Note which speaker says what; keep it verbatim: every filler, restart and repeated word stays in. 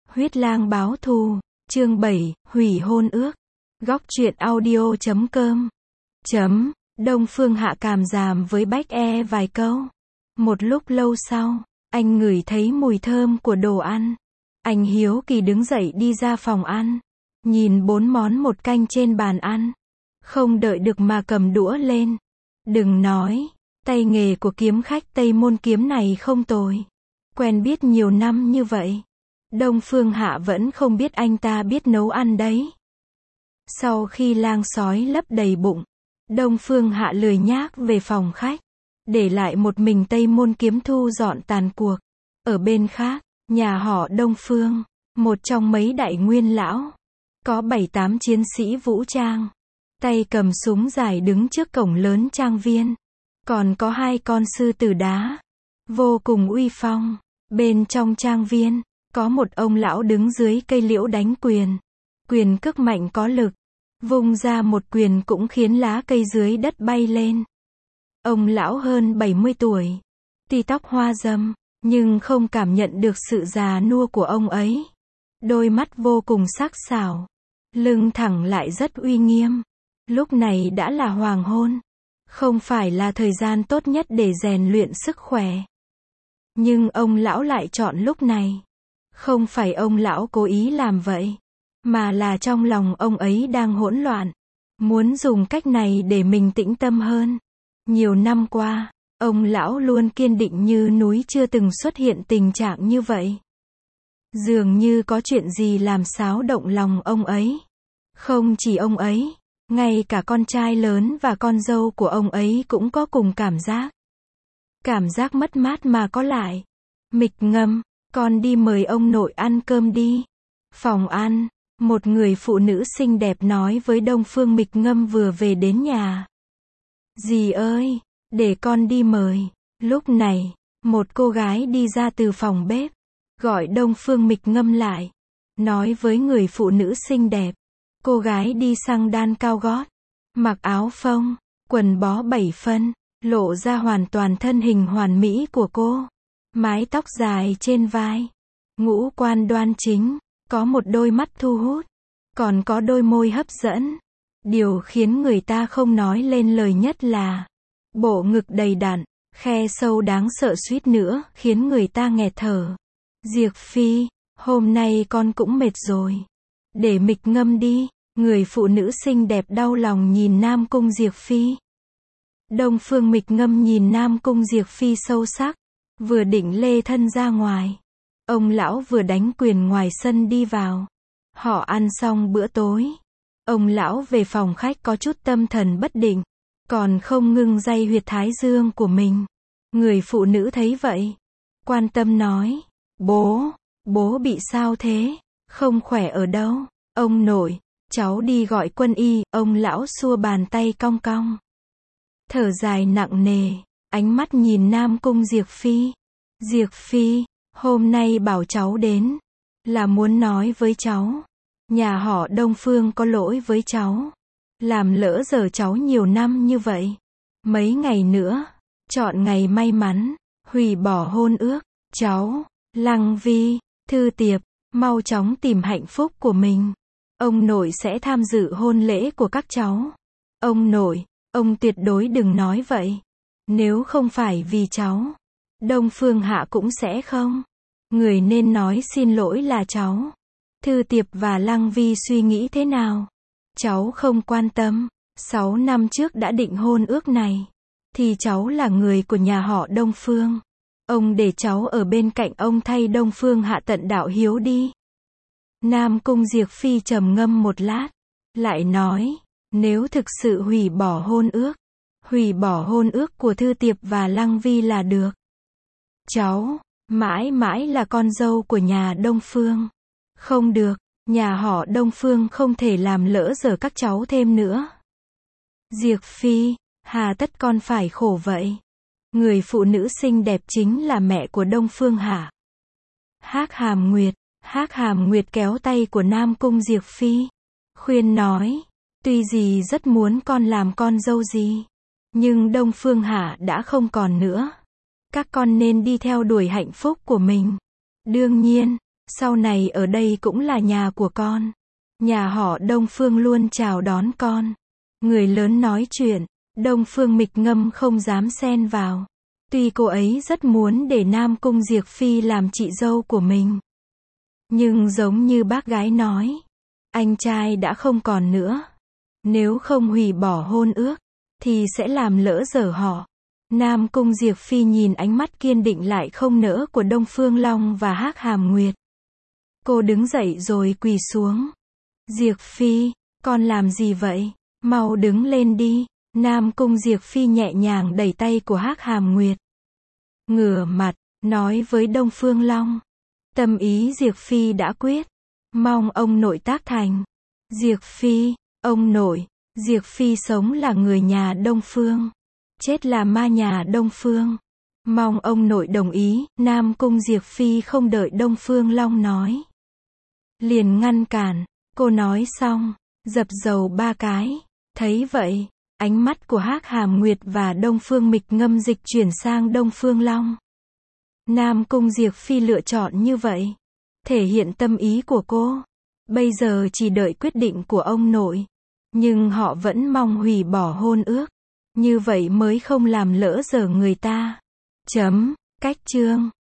Speaker 1: Huyết lang báo thù, chương bảy, hủy hôn ước. Góc truyện audio chấm com. Chấm, Đông Phương Hạ cảm giảm với Bách E vài câu. Một lúc lâu sau, anh ngửi thấy mùi thơm của đồ ăn. Anh hiếu kỳ đứng dậy đi ra phòng ăn. Nhìn bốn món một canh trên bàn ăn. Không đợi được mà cầm đũa lên. Đừng nói, tay nghề của kiếm khách Tây Môn Kiếm này không tồi. Quen biết nhiều năm như vậy. Đông Phương Hạ vẫn không biết anh ta biết nấu ăn đấy. Sau khi lang sói lấp đầy bụng, Đông Phương Hạ lười nhác về phòng khách, để lại một mình Tây Môn Kiếm thu dọn tàn cuộc. Ở bên khác, nhà họ Đông Phương, một trong mấy đại nguyên lão, có bảy tám chiến sĩ vũ trang, tay cầm súng dài đứng trước cổng lớn trang viên. Còn có hai con sư tử đá, vô cùng uy phong. Bên trong trang viên, có một ông lão đứng dưới cây liễu đánh quyền. Quyền cước mạnh có lực. Vung ra một quyền cũng khiến lá cây dưới đất bay lên. Ông lão hơn bảy mươi tuổi. Tuy tóc hoa râm, nhưng không cảm nhận được sự già nua của ông ấy. Đôi mắt vô cùng sắc sảo. Lưng thẳng lại rất uy nghiêm. Lúc này đã là hoàng hôn. Không phải là thời gian tốt nhất để rèn luyện sức khỏe. Nhưng ông lão lại chọn lúc này. Không phải ông lão cố ý làm vậy, mà là trong lòng ông ấy đang hỗn loạn. Muốn dùng cách này để mình tĩnh tâm hơn. Nhiều năm qua, ông lão luôn kiên định như núi, chưa từng xuất hiện tình trạng như vậy. Dường như có chuyện gì làm xáo động lòng ông ấy. Không chỉ ông ấy, ngay cả con trai lớn và con dâu của ông ấy cũng có cùng cảm giác. Cảm giác mất mát mà có lại. Mịch Ngâm, con đi mời ông nội ăn cơm đi. Phòng ăn, một người phụ nữ xinh đẹp nói với Đông Phương Mịch Ngâm vừa về đến nhà. Dì ơi, để con đi mời. Lúc này, một cô gái đi ra từ phòng bếp, gọi Đông Phương Mịch Ngâm lại. Nói với người phụ nữ xinh đẹp. Cô gái đi sang đan cao gót, mặc áo phông, quần bó bảy phân, lộ ra hoàn toàn thân hình hoàn mỹ của cô. Mái tóc dài trên vai, ngũ quan đoan chính, có một đôi mắt thu hút, còn có đôi môi hấp dẫn. Điều khiến người ta không nói lên lời nhất là bộ ngực đầy đặn, khe sâu đáng sợ suýt nữa khiến người ta nghẹt thở. Diệp Phi, hôm nay con cũng mệt rồi. Để Mịch Ngâm đi. Người phụ nữ xinh đẹp đau lòng nhìn Nam Cung Diệp Phi. Đông Phương Mịch Ngâm nhìn Nam Cung Diệp Phi sâu sắc. Vừa định lê thân ra ngoài, ông lão vừa đánh quyền ngoài sân đi vào. Họ ăn xong bữa tối, ông lão về phòng khách có chút tâm thần bất định, còn không ngưng day huyệt thái dương của mình. Người phụ nữ thấy vậy, quan tâm nói, bố, bố bị sao thế, không khỏe ở đâu. Ông nội, cháu đi gọi quân y. Ông lão xua bàn tay cong cong, thở dài nặng nề, ánh mắt nhìn Nam Cung Diệp Phi. Diệp Phi, hôm nay bảo cháu đến, là muốn nói với cháu, nhà họ Đông Phương có lỗi với cháu, làm lỡ dở cháu nhiều năm như vậy. Mấy ngày nữa, chọn ngày may mắn, hủy bỏ hôn ước. Cháu, Lăng Vi, Thư Tiệp, mau chóng tìm hạnh phúc của mình. Ông nội sẽ tham dự hôn lễ của các cháu. Ông nội, ông tuyệt đối đừng nói vậy. Nếu không phải vì cháu, Đông Phương Hạ cũng sẽ không. Người nên nói xin lỗi là cháu. Thư Tiệp và Lăng Vi suy nghĩ thế nào? Cháu không quan tâm. Sáu năm trước đã định hôn ước này, thì cháu là người của nhà họ Đông Phương. Ông để cháu ở bên cạnh ông thay Đông Phương Hạ tận đạo hiếu đi. Nam Cung Diệp Phi trầm ngâm một lát, lại nói, nếu thực sự hủy bỏ hôn ước, hủy bỏ hôn ước của Thư Tiệp và Lăng Vi là được. Cháu, mãi mãi là con dâu của nhà Đông Phương. Không được, nhà họ Đông Phương không thể làm lỡ dở các cháu thêm nữa. Diệp Phi, hà tất con phải khổ vậy. Người phụ nữ xinh đẹp chính là mẹ của Đông Phương Hạ. Hắc Hàm Nguyệt. Hắc Hàm Nguyệt kéo tay của Nam Cung Diệp Phi, khuyên nói, tuy dì rất muốn con làm con dâu dì, nhưng Đông Phương Hạ đã không còn nữa. Các con nên đi theo đuổi hạnh phúc của mình. Đương nhiên, Sau này ở đây cũng là nhà của con. Nhà họ Đông Phương luôn chào đón con. Người lớn nói chuyện, Đông Phương Mịch Ngâm không dám xen vào. Tuy cô ấy rất muốn để Nam Cung Diệp Phi làm chị dâu của mình. Nhưng giống như bác gái nói, anh trai đã không còn nữa. Nếu không hủy bỏ hôn ước, thì sẽ làm lỡ dở họ. Nam Cung Diệp Phi nhìn ánh mắt kiên định lại không nỡ của Đông Phương Long và Hắc Hàm Nguyệt. Cô đứng dậy rồi quỳ xuống. Diệp Phi, con làm gì vậy? Mau đứng lên đi. Nam Cung Diệp Phi nhẹ nhàng đẩy tay của Hắc Hàm Nguyệt. Ngửa mặt, nói với Đông Phương Long. Tâm ý Diệp Phi đã quyết. Mong ông nội tác thành. Diệp Phi, ông nội, Diệp Phi sống là người nhà Đông Phương. Chết là ma nhà Đông Phương. Mong ông nội đồng ý. Nam Cung Diệp Phi không đợi Đông Phương Long nói. Liền ngăn cản. Cô nói xong, dập dầu ba cái. Thấy vậy, ánh mắt của Hắc Hàm Nguyệt và Đông Phương Mịch Ngâm dịch chuyển sang Đông Phương Long. Nam Cung Diệp Phi lựa chọn như vậy, thể hiện tâm ý của cô. Bây giờ chỉ đợi quyết định của ông nội. Nhưng họ vẫn mong hủy bỏ hôn ước. Như vậy mới không làm lỡ dở người ta. Chấm, cách chương.